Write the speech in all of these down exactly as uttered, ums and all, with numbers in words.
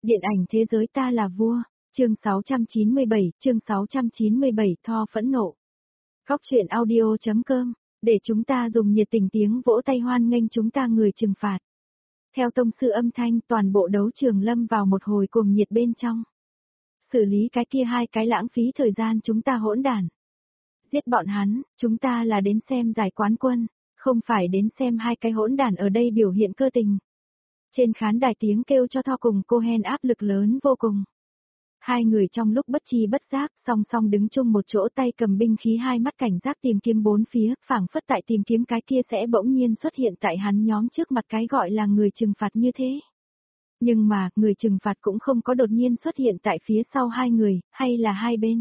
Điện ảnh thế giới ta là vua, chương sáu trăm chín mươi bảy, chương sáu trăm chín mươi bảy, Tho phẫn nộ. Góc truyện audio.com, để chúng ta dùng nhiệt tình tiếng vỗ tay hoan nghênh chúng ta người trừng phạt. Theo tông sư âm thanh, toàn bộ đấu trường lâm vào một hồi cuồng nhiệt bên trong. Xử lý cái kia hai cái lãng phí thời gian chúng ta hỗn đản. Giết bọn hắn, chúng ta là đến xem giải quán quân, không phải đến xem hai cái hỗn đản ở đây biểu hiện cơ tình. Trên khán đài tiếng kêu cho Tho cùng Cohen áp lực lớn vô cùng. Hai người trong lúc bất chi bất giác, song song đứng chung một chỗ, tay cầm binh khí, hai mắt cảnh giác tìm kiếm bốn phía, phảng phất tại tìm kiếm cái kia sẽ bỗng nhiên xuất hiện tại hắn nhóm trước mặt cái gọi là người trừng phạt như thế. Nhưng mà, người trừng phạt cũng không có đột nhiên xuất hiện tại phía sau hai người, hay là hai bên.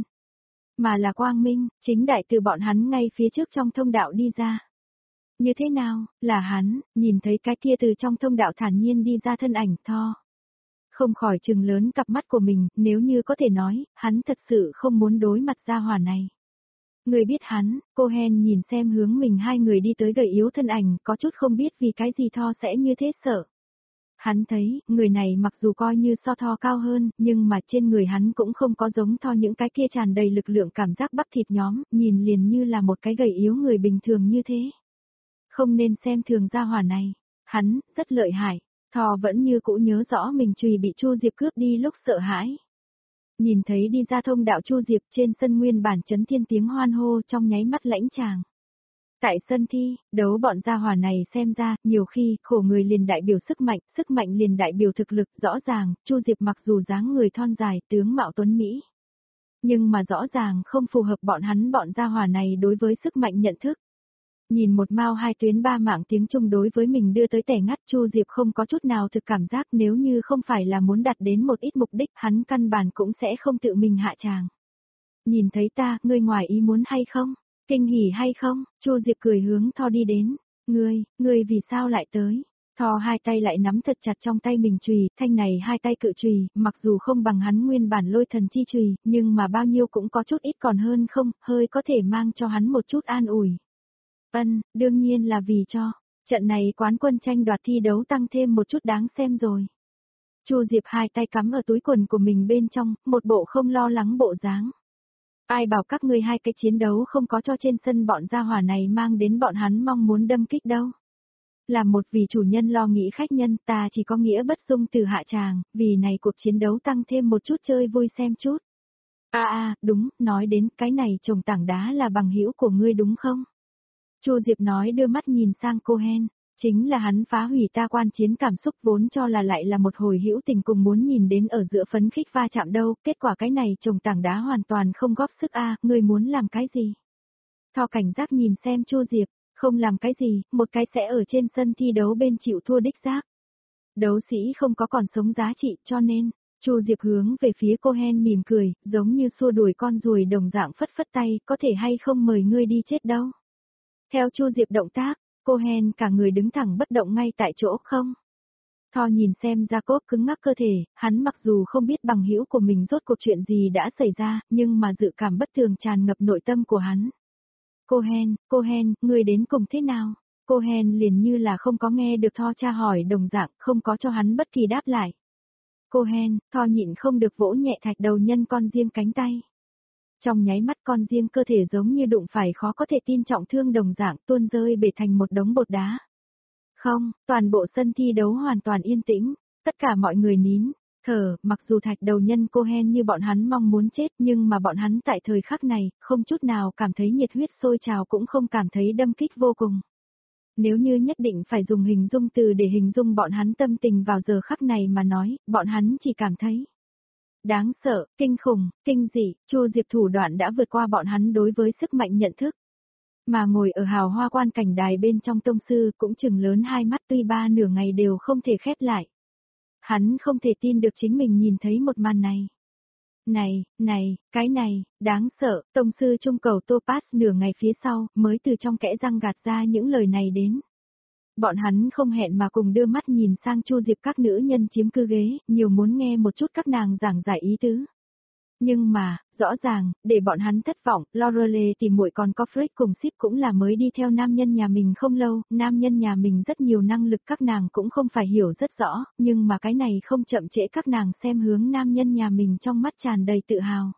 Mà là quang minh, chính đại từ bọn hắn ngay phía trước trong thông đạo đi ra. Như thế nào, là hắn, nhìn thấy cái kia từ trong thông đạo thản nhiên đi ra thân ảnh Tho. Không khỏi trừng lớn cặp mắt của mình, nếu như có thể nói, hắn thật sự không muốn đối mặt gia hỏa này. Người biết hắn, Cohen nhìn xem hướng mình hai người đi tới gầy yếu thân ảnh, có chút không biết vì cái gì Tho sẽ như thế sợ. Hắn thấy, người này mặc dù coi như so Tho cao hơn, nhưng mà trên người hắn cũng không có giống Tho những cái kia tràn đầy lực lượng cảm giác bắp thịt nhóm, nhìn liền như là một cái gầy yếu người bình thường như thế. Không nên xem thường gia hỏa này, hắn, rất lợi hại. Tho vẫn như cũ nhớ rõ mình chùy bị Chu Diệp cướp đi lúc sợ hãi. Nhìn thấy đi ra thông đạo Chu Diệp trên sân nguyên bản chấn thiên tiếng hoan hô trong nháy mắt lãnh tràng. Tại sân thi, đấu bọn gia hỏa này xem ra, nhiều khi, khổ người liền đại biểu sức mạnh, sức mạnh liền đại biểu thực lực, rõ ràng, Chu Diệp mặc dù dáng người thon dài, tướng mạo tuấn Mỹ. Nhưng mà rõ ràng không phù hợp bọn hắn bọn gia hỏa này đối với sức mạnh nhận thức. Nhìn một mao hai tuyến ba mạng tiếng Trung đối với mình đưa tới tẻ ngắt, Chu Diệp không có chút nào thực cảm giác, nếu như không phải là muốn đạt đến một ít mục đích, hắn căn bản cũng sẽ không tự mình hạ tràng. Nhìn thấy ta, ngươi ngoài ý muốn hay không? Kinh hỉ hay không? Chu Diệp cười hướng Tho đi đến. Ngươi, ngươi vì sao lại tới? Tho hai tay lại nắm thật chặt trong tay mình chùy, thanh này hai tay cự chùy, mặc dù không bằng hắn nguyên bản lôi thần chi chùy, nhưng mà bao nhiêu cũng có chút ít còn hơn không, hơi có thể mang cho hắn một chút an ủi. Ân, đương nhiên là vì cho, trận này quán quân tranh đoạt thi đấu tăng thêm một chút đáng xem rồi. Chu Diệp hai tay cắm ở túi quần của mình bên trong, một bộ không lo lắng bộ dáng. Ai bảo các ngươi hai cái chiến đấu không có cho trên sân bọn gia hỏa này mang đến bọn hắn mong muốn đâm kích đâu. Là một vì chủ nhân lo nghĩ khách nhân, ta chỉ có nghĩa bất dung từ hạ tràng, vì này cuộc chiến đấu tăng thêm một chút chơi vui xem chút. A a, đúng, nói đến cái này chồng tảng đá là bằng hữu của ngươi đúng không? Chu Diệp nói đưa mắt nhìn sang Cohen, chính là hắn phá hủy ta quan chiến cảm xúc vốn cho là lại là một hồi hữu tình cùng muốn nhìn đến ở giữa phấn khích va chạm đâu, kết quả cái này chồng tảng đá hoàn toàn không góp sức a, à, ngươi muốn làm cái gì? Tho cảnh giác nhìn xem Chu Diệp, không làm cái gì, một cái sẽ ở trên sân thi đấu bên chịu thua đích xác. Đấu sĩ không có còn sống giá trị cho nên, Chu Diệp hướng về phía Cohen mỉm cười, giống như xua đuổi con ruồi đồng dạng phất phất tay, có thể hay không mời ngươi đi chết đâu. Theo Chu Diệp động tác, Cohen cả người đứng thẳng bất động ngay tại chỗ không. Tho nhìn xem Jacob cứng ngắc cơ thể, hắn mặc dù không biết bằng hữu của mình rốt cuộc chuyện gì đã xảy ra, nhưng mà dự cảm bất thường tràn ngập nội tâm của hắn. Cohen, Cohen, ngươi đến cùng thế nào? Cohen liền như là không có nghe được Tho tra hỏi đồng dạng, không có cho hắn bất kỳ đáp lại. Cohen, Tho nhịn không được vỗ nhẹ thạch đầu nhân con diêm cánh tay. Trong nháy mắt con diêm cơ thể giống như đụng phải khó có thể tin trọng thương đồng dạng tuôn rơi bể thành một đống bột đá. Không, toàn bộ sân thi đấu hoàn toàn yên tĩnh, tất cả mọi người nín, thở, mặc dù thạch đầu nhân Cohen như bọn hắn mong muốn chết nhưng mà bọn hắn tại thời khắc này, không chút nào cảm thấy nhiệt huyết sôi trào cũng không cảm thấy đâm kích vô cùng. Nếu như nhất định phải dùng hình dung từ để hình dung bọn hắn tâm tình vào giờ khắc này mà nói, bọn hắn chỉ cảm thấy đáng sợ, kinh khủng, kinh dị, Chu Diệp thủ đoạn đã vượt qua bọn hắn đối với sức mạnh nhận thức. Mà ngồi ở hào hoa quan cảnh đài bên trong tông sư cũng chừng lớn hai mắt tuy ba nửa ngày đều không thể khép lại. Hắn không thể tin được chính mình nhìn thấy một màn này. Này, này, cái này, đáng sợ, tông sư trung cầu Topaz nửa ngày phía sau mới từ trong kẽ răng gạt ra những lời này đến. Bọn hắn không hẹn mà cùng đưa mắt nhìn sang Chu Diệp các nữ nhân chiếm cư ghế, nhiều muốn nghe một chút các nàng giảng giải ý tứ. Nhưng mà, rõ ràng, để bọn hắn thất vọng, Lorelei tìm muội còn có Frick cùng Sip cũng là mới đi theo nam nhân nhà mình không lâu, nam nhân nhà mình rất nhiều năng lực các nàng cũng không phải hiểu rất rõ, nhưng mà cái này không chậm trễ các nàng xem hướng nam nhân nhà mình trong mắt tràn đầy tự hào.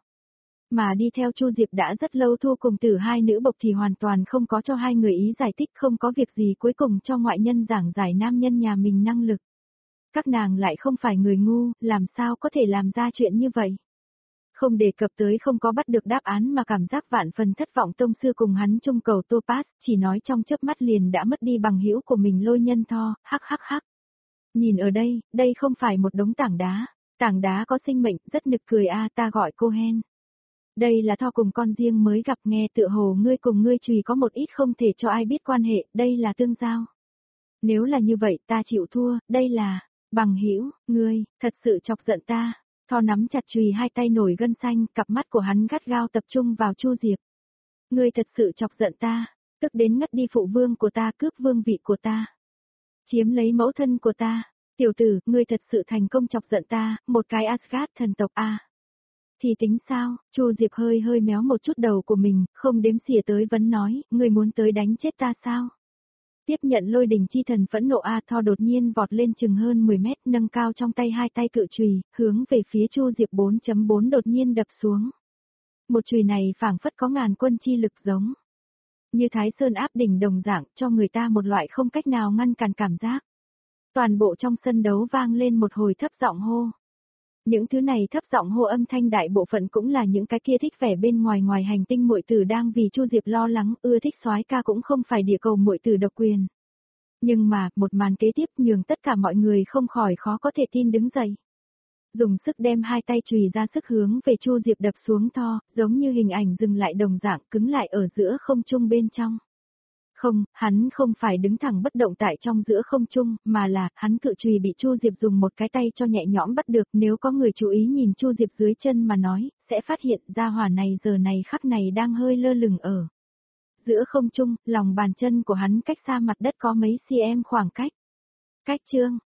Mà đi theo Chu Diệp đã rất lâu Thu cùng Tử hai nữ bộc thì hoàn toàn không có cho hai người ý giải thích, không có việc gì cuối cùng cho ngoại nhân giảng giải nam nhân nhà mình năng lực. Các nàng lại không phải người ngu, làm sao có thể làm ra chuyện như vậy? Không đề cập tới không có bắt được đáp án mà cảm giác vạn phần thất vọng tông sư cùng hắn chung cầu Topaz, chỉ nói trong chớp mắt liền đã mất đi bằng hữu của mình Lôi Nhân Tho, hắc hắc hắc. Nhìn ở đây, đây không phải một đống tảng đá, tảng đá có sinh mệnh, rất nực cười a ta gọi cô Hen. Đây là Tho cùng con riêng mới gặp nghe tựa hồ ngươi cùng ngươi chùy có một ít không thể cho ai biết quan hệ, đây là tương giao. Nếu là như vậy ta chịu thua, đây là, bằng hữu, ngươi, thật sự chọc giận ta. Tho nắm chặt chùy hai tay nổi gân xanh, cặp mắt của hắn gắt gao tập trung vào Chu Diệp. Ngươi thật sự chọc giận ta, tức đến ngất đi phụ vương của ta, cướp vương vị của ta. Chiếm lấy mẫu thân của ta. Tiểu tử, ngươi thật sự thành công chọc giận ta, một cái Asgard thần tộc a. Thì tính sao? Chu Diệp hơi hơi méo một chút đầu của mình, không đếm xỉa tới vấn nói, ngươi muốn tới đánh chết ta sao? Tiếp nhận lôi đình chi thần phẫn nộ A Tho đột nhiên vọt lên chừng hơn mười mét, nâng cao trong tay hai tay cự chùy, hướng về phía Chu Diệp bốn chấm bốn đột nhiên đập xuống. Một chùy này phảng phất có ngàn quân chi lực giống như Thái Sơn áp đỉnh đồng dạng, cho người ta một loại không cách nào ngăn cản cảm giác. Toàn bộ trong sân đấu vang lên một hồi thấp giọng hô. Những thứ này thấp giọng hô âm thanh đại bộ phận cũng là những cái kia thích vẻ bên ngoài ngoài hành tinh muội tử đang vì Chu Diệp lo lắng, ưa thích soái ca cũng không phải địa cầu muội tử độc quyền. Nhưng mà, một màn kế tiếp nhường tất cả mọi người không khỏi khó có thể tin đứng dậy. Dùng sức đem hai tay chùy ra sức hướng về Chu Diệp đập xuống Tho, giống như hình ảnh dừng lại đồng dạng cứng lại ở giữa không trung bên trong. Không, hắn không phải đứng thẳng bất động tại trong giữa không trung, mà là, hắn cự chùy bị Chu Diệp dùng một cái tay cho nhẹ nhõm bắt được, nếu có người chú ý nhìn Chu Diệp dưới chân mà nói, sẽ phát hiện ra hỏa này giờ này khắc này đang hơi lơ lửng ở giữa không trung, lòng bàn chân của hắn cách xa mặt đất có mấy cm khoảng cách. Cách chương,